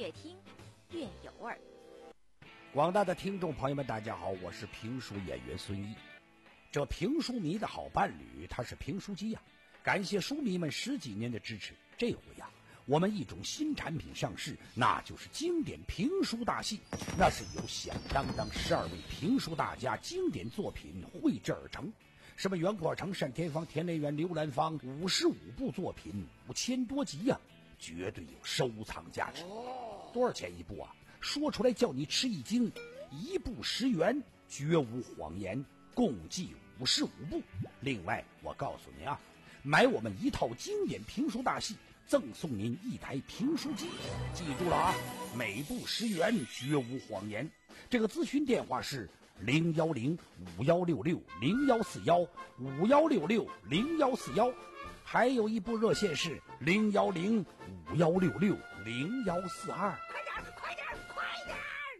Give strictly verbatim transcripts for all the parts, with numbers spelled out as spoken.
越听越有味儿。 广大的听众朋友们，大家好，我是评书演员孙毅。这评书迷的好伴侣，他是评书机呀、啊！感谢书迷们十几年的支持。这回呀、啊，我们一种新产品上市，那就是经典评书大戏。那是由响当当十二位评书大家经典作品绘制而成。什么袁阔成、单田芳、田连元、刘兰芳，五十五部作品，五千多集呀、啊，绝对有收藏价值。多少钱一部啊？说出来叫你吃一惊，一部十元，绝无谎言，共计五十五部。另外，我告诉您啊，买我们一套经典评书大戏，赠送您一台评书机。记住了啊，每部十元，绝无谎言。这个咨询电话是零幺零五幺六六零幺四幺五幺六六零幺四幺，还有一部热线是零幺零五幺六六零幺四二。 快点，快点！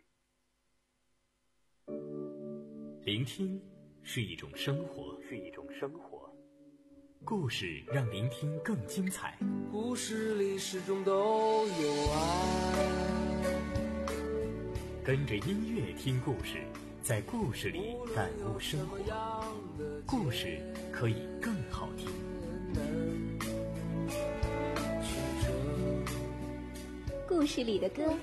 聆听是一种生活，是一种生活。故事让聆听更精彩。 故事里始终都有爱。 跟着音乐听故事，在故事里感悟生活。故事可以更好听。 故事里的歌。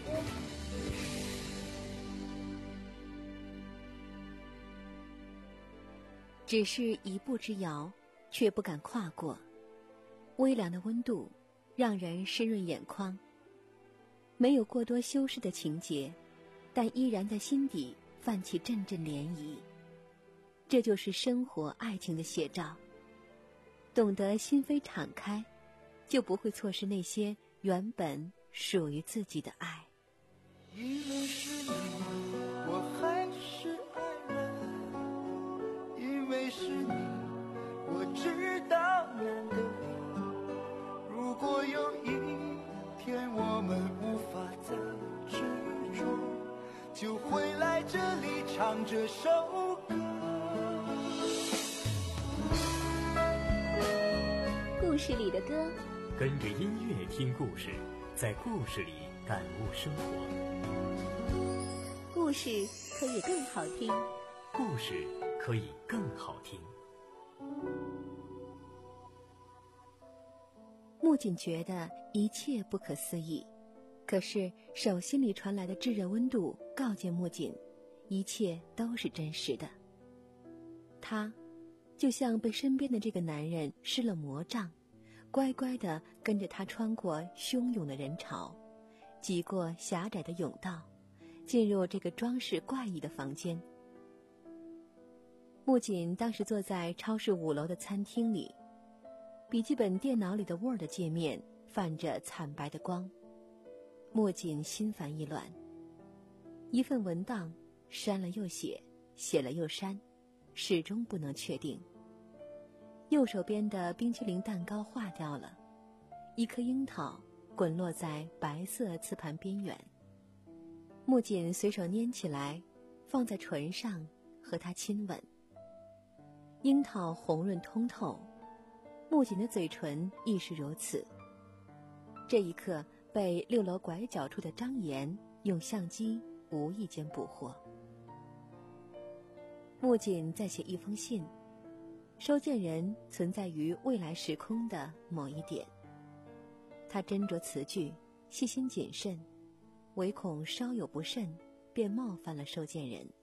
只是一步之遥，却不敢跨过。微凉的温度让人湿润眼眶，没有过多修饰的情节，但依然在心底泛起阵阵涟漪。这就是生活爱情的写照。懂得心扉敞开，就不会错失那些原本属于自己的爱。 因为是你，我还是爱人，因为是你，我知道难得你。如果有一天我们无法再执着，就会来这里唱这首歌。 故事里的歌， 跟着音乐听故事，在故事里感悟生活。 故事可以更好听， 故事可以更好听。 木槿觉得一切不可思议，可是手心里传来的炙热温度告诫木槿，一切都是真实的。他就像被身边的这个男人施了魔杖，乖乖地跟着他穿过汹涌的人潮，挤过狭窄的甬道，进入这个装饰怪异的房间。木槿当时坐在超市五楼的餐厅里，笔记本电脑里的 Word 界面泛着惨白的光。木槿心烦意乱，一份文档删了又写，写了又删，始终不能确定。右手边的冰淇淋蛋糕化掉了，一颗樱桃滚落在白色瓷盘边缘。木槿随手拈起来，放在唇上和他亲吻。樱桃红润通透，木槿的嘴唇亦是如此。这一刻被六楼拐角处的张岩用相机无意间捕获。木槿在写一封信，收件人存在于未来时空的某一点。他斟酌词句，细心谨慎，唯恐稍有不慎，便冒犯了收件人。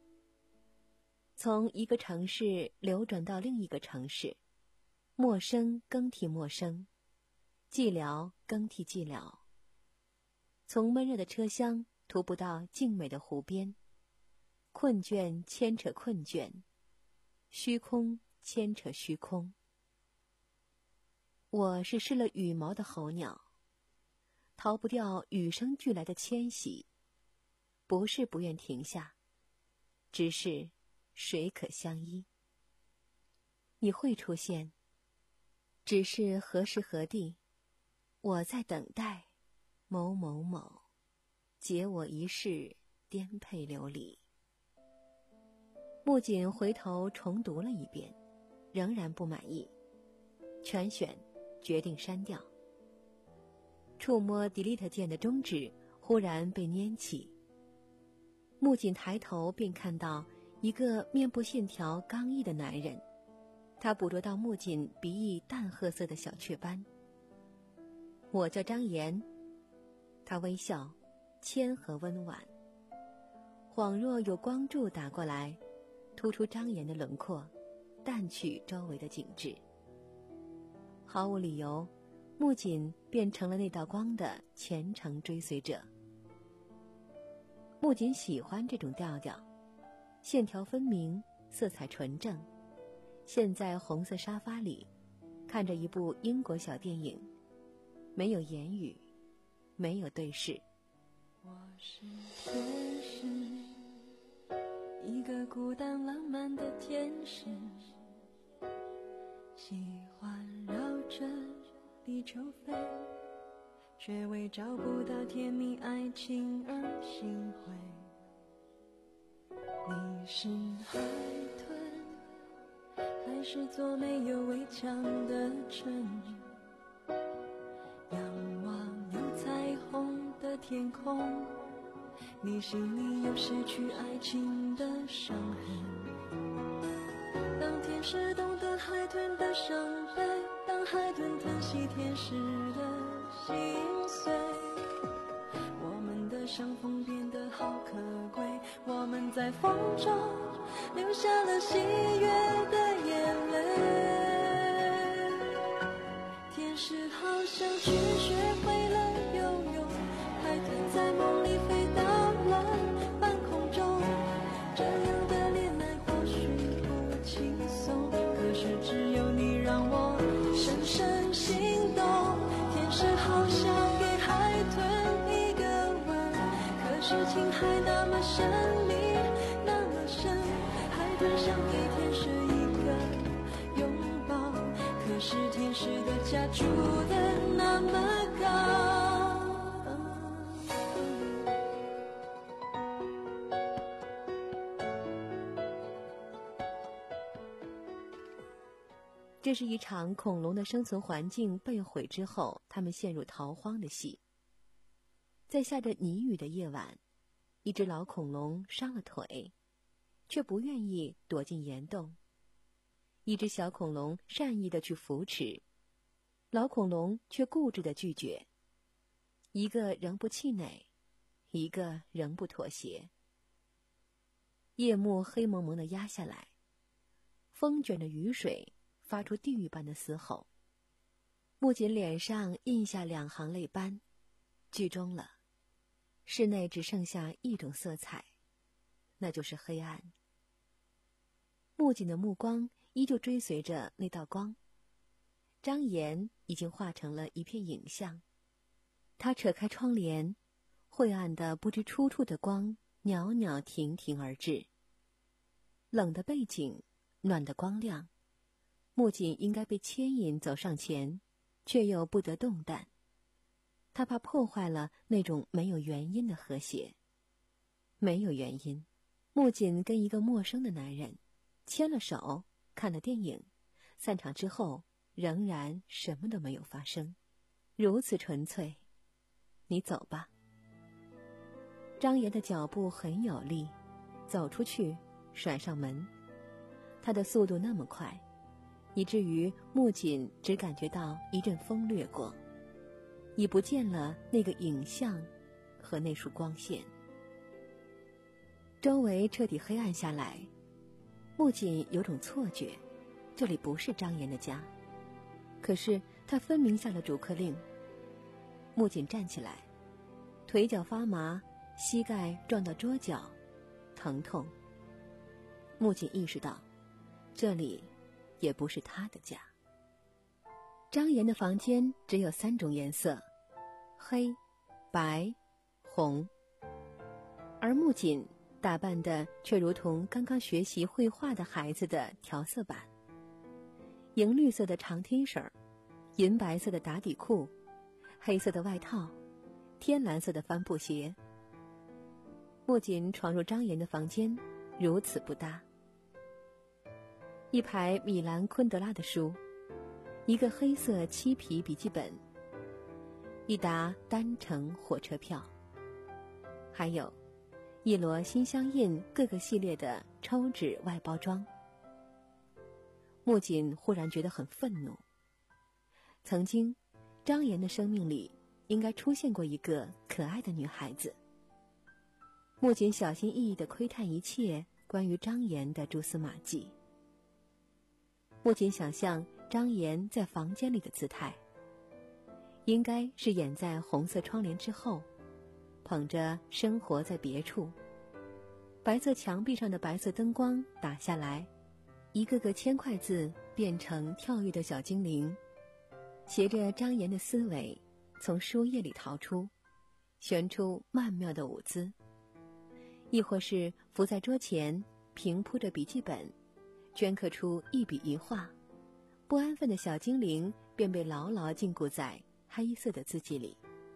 从一个城市流转到另一个城市，陌生更替陌生，寂寥更替寂寥。从闷热的车厢徒步到静美的湖边，困倦牵扯困倦，虚空牵扯虚空。我是失了羽毛的候鸟，逃不掉与生俱来的迁徙，不是不愿停下，只是谁可相依。你会出现，只是何时何地，我在等待某某某，解我一世颠沛流离。木槿回头重读了一遍，仍然不满意，全选决定删掉。 触摸 Delete 键的中指忽然被拈起。木槿抬头便看到一个面部线条刚毅的男人，他捕捉到木槿鼻翼淡褐色的小雀斑。我叫张岩。他微笑，谦和温婉，恍若有光柱打过来，突出张岩的轮廓，淡去周围的景致。毫无理由，木槿便成了那道光的虔诚追随者。木槿喜欢这种调调，线条分明，色彩纯正。现在红色沙发里，看着一部英国小电影，没有言语，没有对视。 我是天使，一个孤单浪漫的天使，喜欢绕着地球飞，却为找不到甜蜜爱情而心灰。你是海豚，还是座没有围墙的城？仰望有彩虹的天空，你心里有失去爱情的伤痕。当天使懂得海豚的伤悲，当海豚疼惜天使的心碎，我们的相逢变得好可贵，我们在风中流下了喜悦的眼泪。天使好像去学会了游泳，海豚在梦里飞到了半空中，这样的恋爱或许不轻松，可是只有你让我深深心动。天使好想给海豚一个吻，可是情还那么神秘那么深，海豚想给天使一个拥抱，可是天使的家住得那么高。 这是一场恐龙的生存环境被毁之后，它们陷入逃荒的戏。在下着泥雨的夜晚，一只老恐龙伤了腿，却不愿意躲进岩洞。一只小恐龙善意地去扶持，老恐龙却固执地拒绝。一个仍不气馁，一个仍不妥协。夜幕黑蒙蒙地压下来，风卷着雨水，发出地狱般的嘶吼。木槿脸上印下两行泪斑，剧终了。室内只剩下一种色彩，那就是黑暗。木槿的目光依旧追随着那道光，张岩已经化成了一片影像。他扯开窗帘，晦暗的不知出处的光袅袅婷婷而至。冷的背景，暖的光亮，木槿应该被牵引走上前，却又不得动弹。他怕破坏了那种没有原因的和谐。没有原因，木槿跟一个陌生的男人牵了手，看了电影，散场之后仍然什么都没有发生，如此纯粹。你走吧。张岩的脚步很有力，走出去，甩上门。他的速度那么快，以至于木槿只感觉到一阵风掠过，已不见了那个影像和那束光线。周围彻底黑暗下来，木槿有种错觉，这里不是张岩的家。可是他分明下了逐客令。木槿站起来，腿脚发麻，膝盖撞到桌角，疼痛。木槿意识到，这里也不是他的家。张岩的房间只有三种颜色，黑、白、红，而木槿打扮的却如同刚刚学习绘画的孩子的调色板。银绿色的长 T 恤，银白色的打底裤，黑色的外套，天蓝色的帆布鞋。木槿闯入张岩的房间，如此不搭。一排米兰昆德拉的书，一个黑色漆皮笔记本， 一沓单程火车票，还有一摞新相印各个系列的抽纸外包装。木槿忽然觉得很愤怒。曾经，张岩的生命里应该出现过一个可爱的女孩子。木槿小心翼翼地窥探一切关于张岩的蛛丝马迹。木槿想象张岩在房间里的姿态，应该是掩在红色窗帘之后，捧着生活在别处。白色墙壁上的白色灯光打下来，一个个铅块字变成跳跃的小精灵，携着张岩的思维从书页里逃出，旋出曼妙的舞姿。亦或是伏在桌前平铺着笔记本，镌刻出一笔一画，不安分的小精灵便被牢牢禁锢在黑色的字迹里。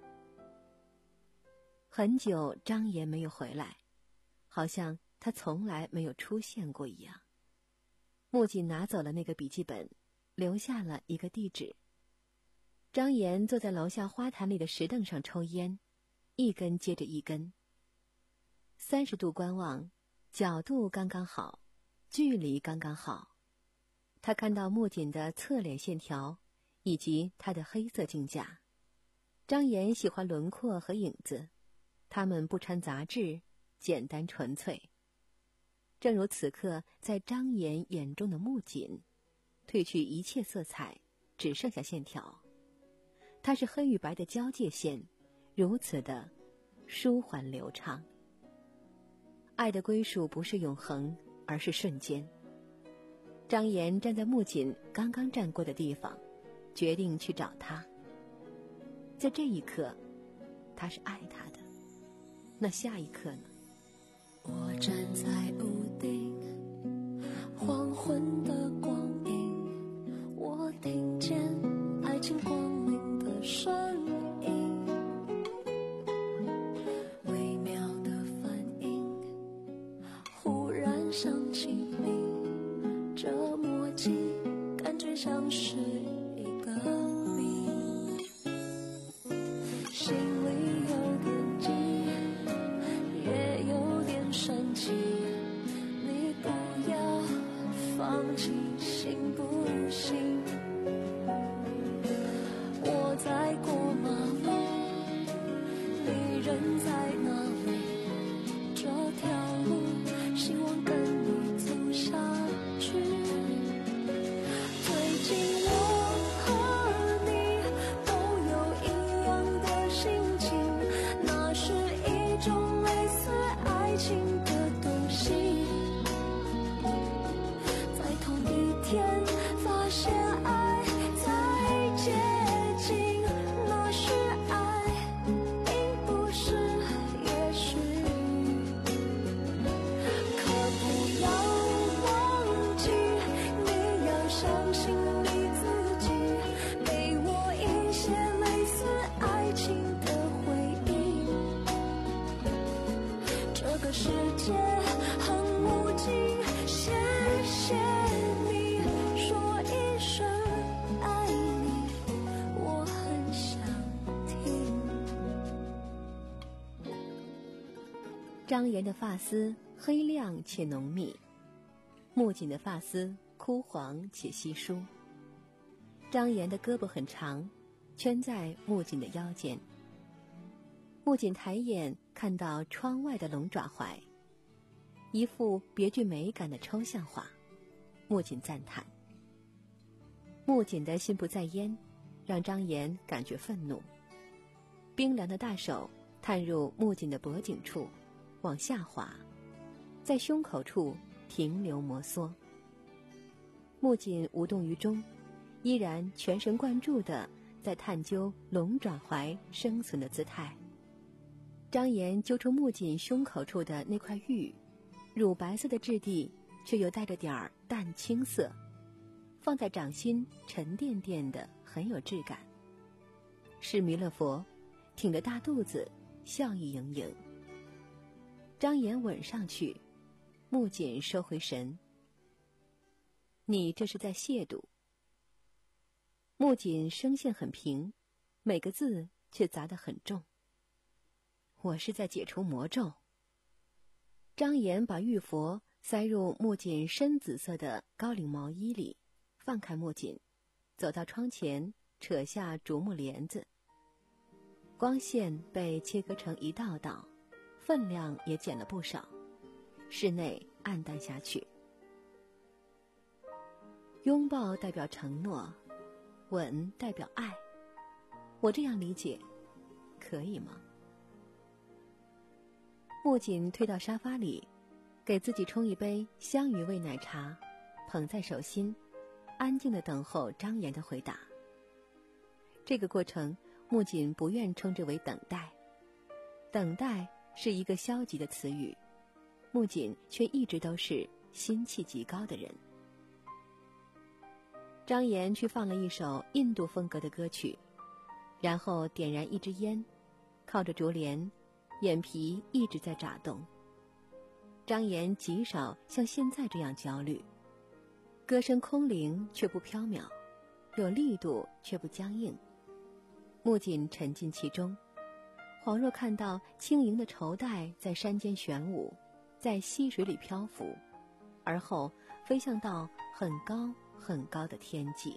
很久张岩没有回来，好像他从来没有出现过一样。木槿拿走了那个笔记本，留下了一个地址。张岩坐在楼下花坛里的石凳上抽烟，一根接着一根。三十度观望，角度刚刚好，距离刚刚好。他看到木槿的侧脸线条，以及他的黑色镜架。张岩喜欢轮廓和影子，它们不掺杂质，简单纯粹。正如此刻在张岩眼中的木槿，褪去一切色彩，只剩下线条。它是黑与白的交界线，如此的舒缓流畅。爱的归属不是永恒，而是瞬间。张岩站在木槿刚刚站过的地方，决定去找他。在这一刻，他是爱他的。那下一刻呢？ 我站在屋顶，黄昏的光影，我听见爱情光临的声音，微妙的反应，忽然想起你，这默契感觉像是一个谜，心里有点急，也有点生气，你不要放弃，行不行？我在过马路，你人在哪里？这条路，希望跟你走下去。最近我和你都有一样的心情，那是一种类似爱情的东西，在同一天发现爱在接近，那是爱，并不是也许。可不要忘记，你要相信你自己，给我一些类似爱情的回忆。这个世界很无尽，谢谢你说一声爱你，我很想听。 张岩的发丝黑亮且浓密，木槿的发丝枯黄且稀疏。张岩的胳膊很长，圈在木槿的腰间。木槿抬眼看到窗外的龙爪槐，一幅别具美感的抽象画。木槿赞叹。木槿的心不在焉，让张岩感觉愤怒。冰凉的大手探入木槿的脖颈处，往下滑，在胸口处停留摩挲。木槿无动于衷，依然全神贯注地在探究龙爪槐生存的姿态。张岩揪出木槿胸口处的那块玉，乳白色的质地却又带着点儿淡青色，放在掌心沉甸甸的，很有质感。是弥勒佛，挺着大肚子，笑意盈盈。张岩吻上去，木槿收回神。你这是在亵渎。木槿声线很平，每个字却砸得很重。我是在解除魔咒。张岩把玉佛塞入木槿深紫色的高领毛衣里，放开木槿，走到窗前，扯下竹木帘子。光线被切割成一道道，分量也减了不少，室内暗淡下去。拥抱代表承诺，吻代表爱，我这样理解，可以吗？木槿推到沙发里，给自己冲一杯香芋味奶茶，捧在手心，安静地等候张岩的回答。这个过程，木槿不愿称之为等待，等待是一个消极的词语，木槿却一直都是心气极高的人。张岩去放了一首印度风格的歌曲，然后点燃一支烟，靠着竹帘，眼皮一直在眨动。张岩极少像现在这样焦虑，歌声空灵却不飘渺，有力度却不僵硬。木槿沉浸其中，恍若看到轻盈的绸带在山间旋舞，在溪水里漂浮，而后飞向到很高很高的天际。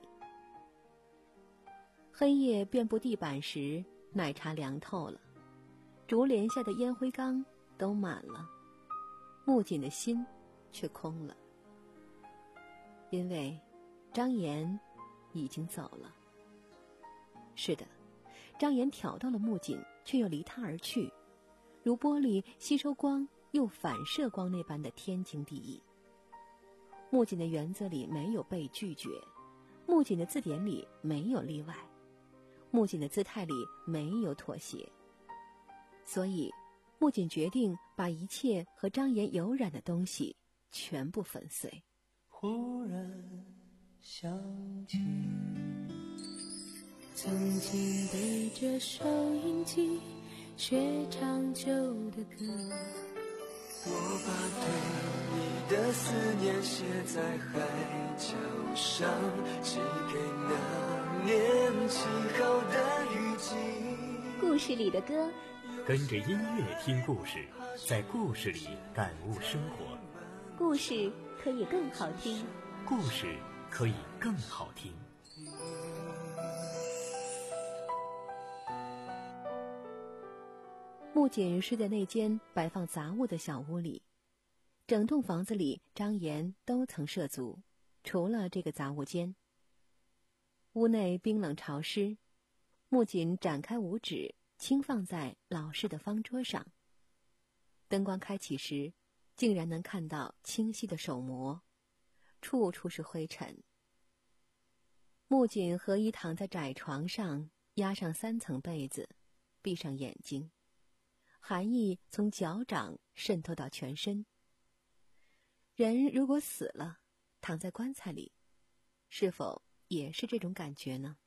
黑夜遍布地板时，奶茶凉透了，竹帘下的烟灰缸都满了，木槿的心却空了，因为张岩已经走了。是的，张岩挑到了木槿，却又离他而去，如玻璃吸收光又反射光那般的天经地义。木槿的原则里没有被拒绝，木槿的字典里没有例外，木槿的姿态里没有妥协。所以木槿决定把一切和张岩有染的东西全部粉碎。 忽然想起曾经对着收音机学唱旧的歌， 我把对你的思念写在海角上，寄给那年起好的雨季。 故事里的歌， 跟着音乐听故事，在故事里感悟生活。 故事可以更好听， 故事可以更好听。 木槿睡在那间摆放杂物的小屋里，整栋房子里张岩都曾涉足，除了这个杂物间。屋内冰冷潮湿，木槿展开五指，轻放在老式的方桌上。灯光开启时，竟然能看到清晰的手模，处处是灰尘。木槿合衣躺在窄床上，压上三层被子，闭上眼睛，寒意从脚掌渗透到全身。人如果死了，躺在棺材里，是否也是这种感觉呢？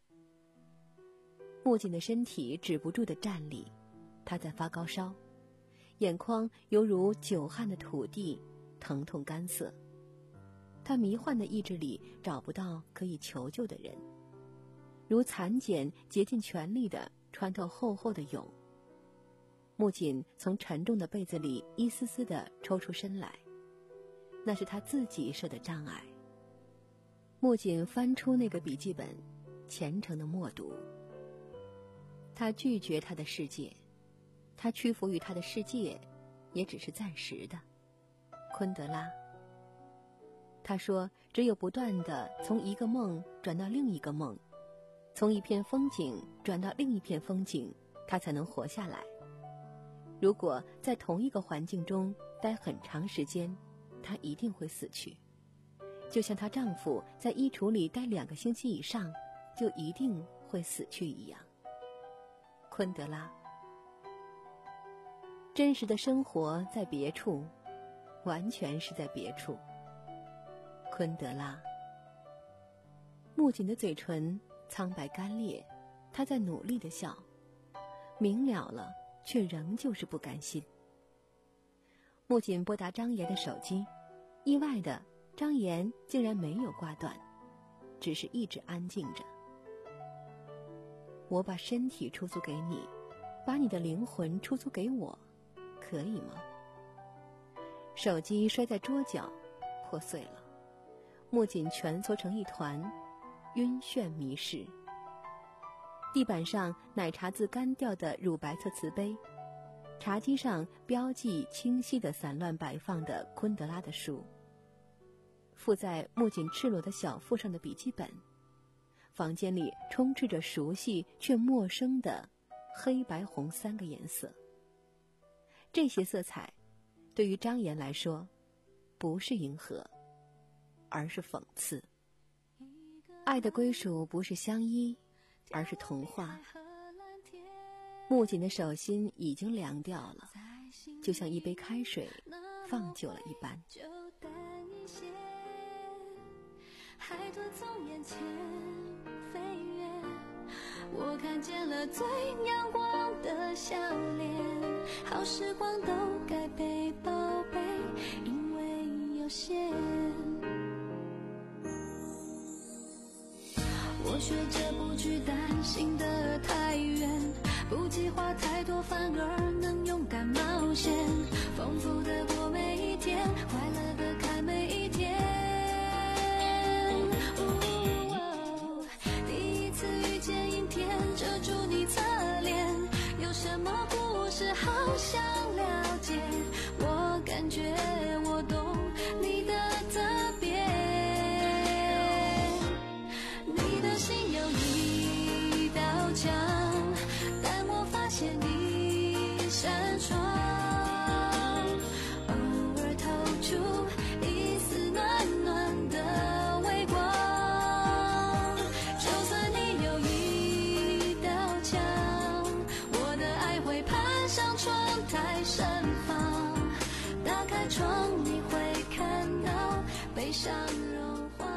木槿的身体止不住地站立，他在发高烧，眼眶犹如久旱的土地，疼痛干涩。他迷幻的意志里找不到可以求救的人，如蚕茧竭尽全力地穿透厚厚的蛹。木槿从沉重的被子里一丝丝地抽出身来，那是他自己设的障碍。木槿翻出那个笔记本，虔诚地默读。他拒绝他的世界，他屈服于他的世界，也只是暂时的。昆德拉，他说，只有不断地从一个梦转到另一个梦，从一片风景转到另一片风景，他才能活下来。如果在同一个环境中待很长时间，她一定会死去，就像她丈夫在衣橱里待两个星期以上，就一定会死去一样。昆德拉，真实的生活在别处，完全是在别处。昆德拉，木槿的嘴唇苍白干裂，她在努力地笑，明了了，却仍旧是不甘心。木槿拨打张岩的手机，意外的，张岩竟然没有挂断，只是一直安静着。 我把身体出租给你，把你的灵魂出租给我，可以吗？手机摔在桌角，破碎了。木槿蜷缩成一团，晕眩迷失。地板上奶茶渍干掉的乳白色瓷杯，茶几上标记清晰地散乱摆放的昆德拉的书，附在木槿赤裸的小腹上的笔记本，房间里充斥着熟悉却陌生的黑白红三个颜色。这些色彩对于张岩来说不是迎合，而是讽刺。爱的归属不是相依，而是童话。木槿的手心已经凉掉了，就像一杯开水放久了一般。 海豚从眼前飞跃，我看见了最阳光的笑脸。好时光都该被宝贝，因为有限。我学着不去担心的太远，不计划太多，反而能勇敢冒险，丰富的过每一天，快乐的看每一天。哦，第一次遇见阴天，遮住你侧脸，有什么故事好想了解？我感觉我懂你的特别。心有一道墙，但我发现一扇窗，偶尔透出一丝暖暖的微光。就算你有一道墙，我的爱会攀上窗台盛放。打开窗，你会看到悲伤融化。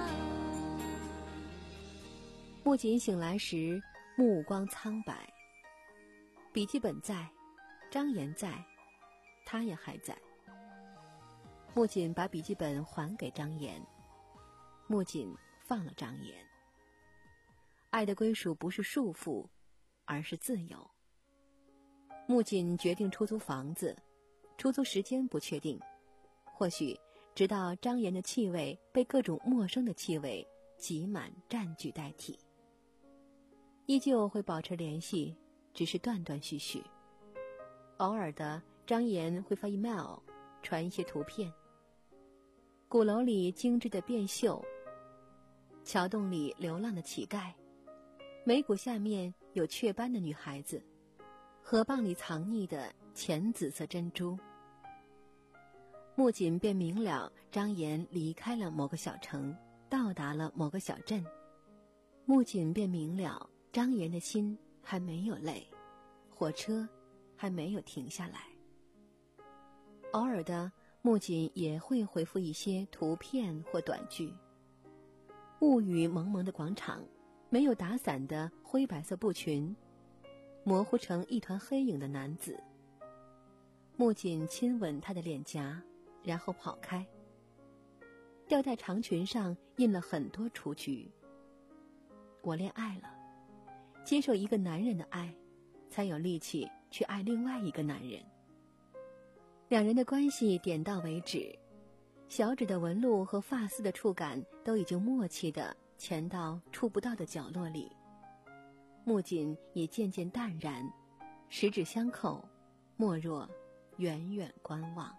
木槿醒来时目光苍白，笔记本在，张岩在，他也还在。木槿把笔记本还给张岩，木槿放了张岩。爱的归属不是束缚，而是自由。木槿决定出租房子，出租时间不确定，或许直到张岩的气味被各种陌生的气味挤满占据代替。依旧会保持联系，只是断断续续。偶尔的，张岩会发 email， 传一些图片。鼓楼里精致的变绣，桥洞里流浪的乞丐，眉骨下面有雀斑的女孩子，河蚌里藏匿的浅紫色珍珠。木槿便明了，张岩离开了某个小城，到达了某个小镇。木槿便明了，张岩的心还没有累，火车还没有停下来。偶尔的，木槿也会回复一些图片或短句。雾雨蒙蒙的广场，没有打伞的灰白色布裙，模糊成一团黑影的男子。木槿亲吻他的脸颊，然后跑开。吊带长裙上印了很多雏菊。我恋爱了，接受一个男人的爱，才有力气去爱另外一个男人。两人的关系点到为止，小指的纹路和发丝的触感都已经默契地潜到触不到的角落里。木槿也渐渐淡然，十指相扣，莫若远远观望。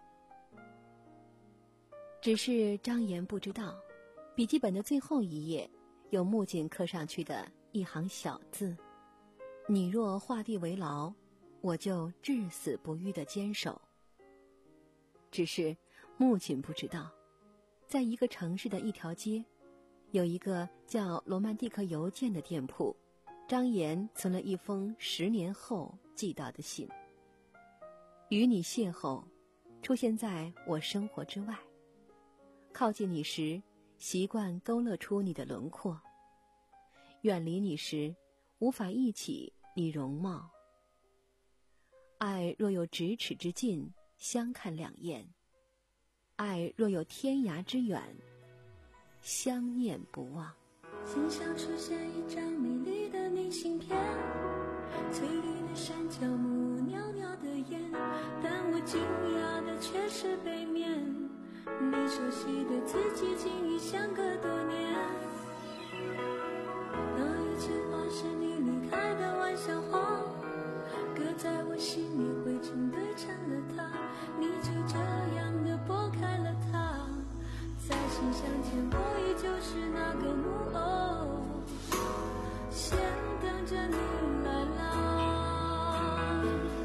只是张岩不知道，笔记本的最后一页有木槿刻上去的一行小字：你若画地为牢，我就至死不渝地坚守。只是木槿不知道，在一个城市的一条街，有一个叫罗曼蒂克邮件的店铺，张岩存了一封十年后寄到的信。与你邂逅，出现在我生活之外，靠近你时，习惯勾勒出你的轮廓，远离你时，无法忆起你容貌。爱若有咫尺之近，相看两厌；爱若有天涯之远，相念不忘。 心上出现一张美丽的明信片，翠绿的山脚木，袅袅的烟，但我惊讶的却是背面，你熟悉的字迹竟已相隔多年。那一句话是你离开的玩笑话，搁在我心里灰尘堆成了塔，你就这样的拨开了它，在心相见，我依旧是那个木偶，先等着你来啦。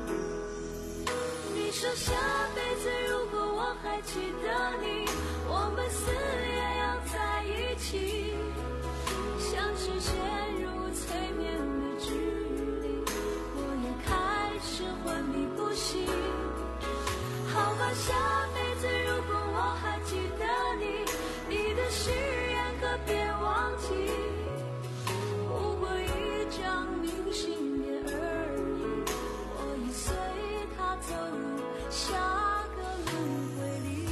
你说下辈子如果我还记得你，我们死也要在一起，像是陷入催眠的距离，我也开始昏迷不醒。好吧，下辈子如果我还记得你，你的誓言可别忘记，不过一张明信片而已，我已随它走入下个轮回里。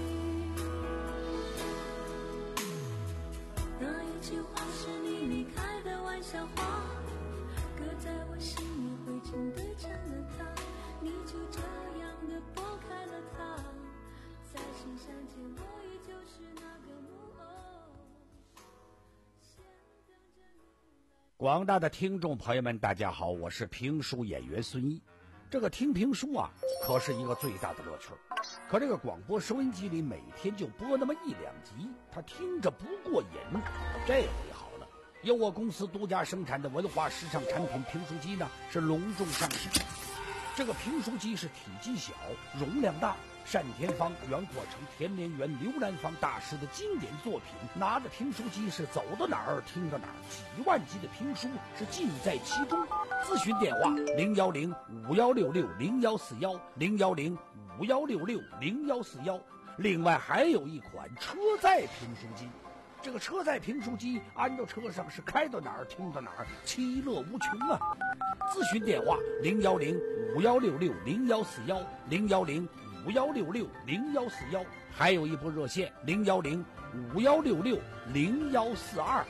那一句话是你离开的玩笑话，搁在我心里灰尘堆成了塔，你就这样的拨开了它，在心相见，我依旧是那个木偶，先等着你来。 广大的听众朋友们，大家好，我是评书演员孙一。这个听评书啊，可是一个最大的乐趣。可这个广播收音机里每天就播那么一两集，他听着不过瘾。这回好了，由我公司独家生产的文化时尚产品评书机呢，是隆重上市。这个评书机是体积小、容量大，单田芳、袁阔成、田连元、刘兰芳大师的经典作品，拿着评书机是走到哪儿听到哪儿，几万集的评书是尽在其中。咨询电话零幺零五幺六六零幺四幺零幺零五幺六六零幺四幺。另外还有一款车载评书机，这个车载评书机安到车上是开到哪儿听到哪儿，其乐无穷啊！咨询电话零幺零五幺六六零幺四幺零幺零五幺六六零幺四幺，还有一部热线零幺零五幺六六零幺四二。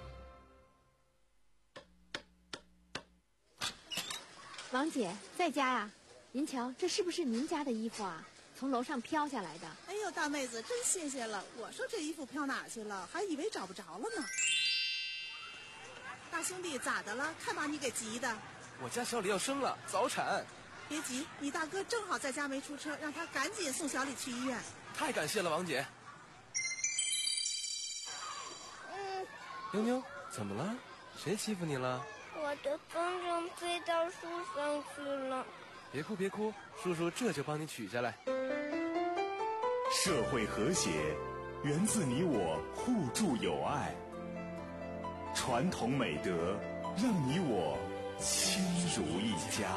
王姐在家呀？您瞧，这是不是您家的衣服啊？从楼上飘下来的。 哎呦，大妹子真新鲜了！我说这衣服飘哪去了，还以为找不着了呢。大兄弟咋的了？看把你给急的。 我家小李要生了，早产。 别急，你大哥正好在家没出车，让他赶紧送小李去医院。 太感谢了，王姐。 嗯， 妞妞，怎么了？谁欺负你了？ 我的风筝飞到树上去了。 别哭别哭，叔叔这就帮你取下来。 社会和谐源自你我互助友爱，传统美德让你我亲如一家。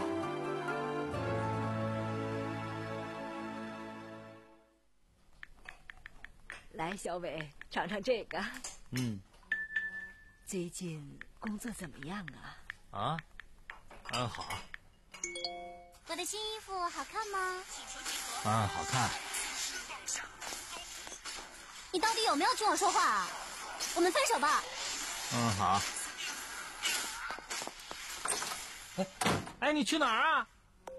来，小伟，尝尝这个。 嗯。 最近工作怎么样啊？ 啊，很好。 我的新衣服好看吗？ 啊，好看。 你到底有没有听我说话啊？我们分手吧。 嗯，好。哎，哎，你去哪儿啊？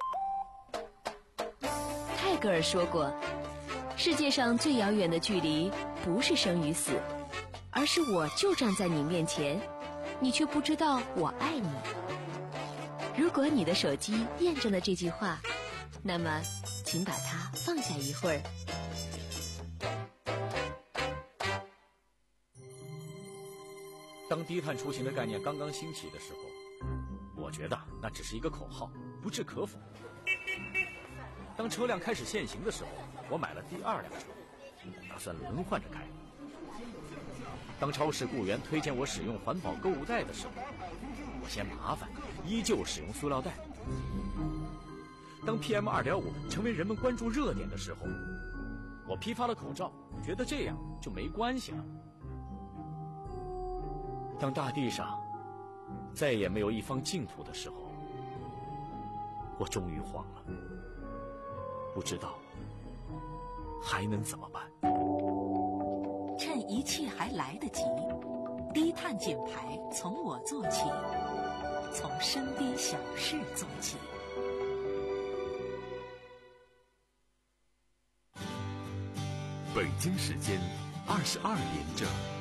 泰戈尔说过，世界上最遥远的距离不是生与死，而是我就站在你面前，你却不知道我爱你。如果你的手机验证了这句话，那么请把它放下一会儿。 当低碳出行的概念刚刚兴起的时候，我觉得那只是一个口号，不置可否。当车辆开始限行的时候，我买了第二辆车，打算轮换着开。当超市雇员推荐我使用环保购物袋的时候，我嫌麻烦，依旧使用塑料袋。当 P M 二点五 成为人们关注热点的时候，我批发了口罩，觉得这样就没关系了。当大地上再也没有一方净土的时候，我终于慌了，不知道还能怎么办。 趁一切还来得及， 低碳减排从我做起，从身边小事做起。 北京时间二十二点整。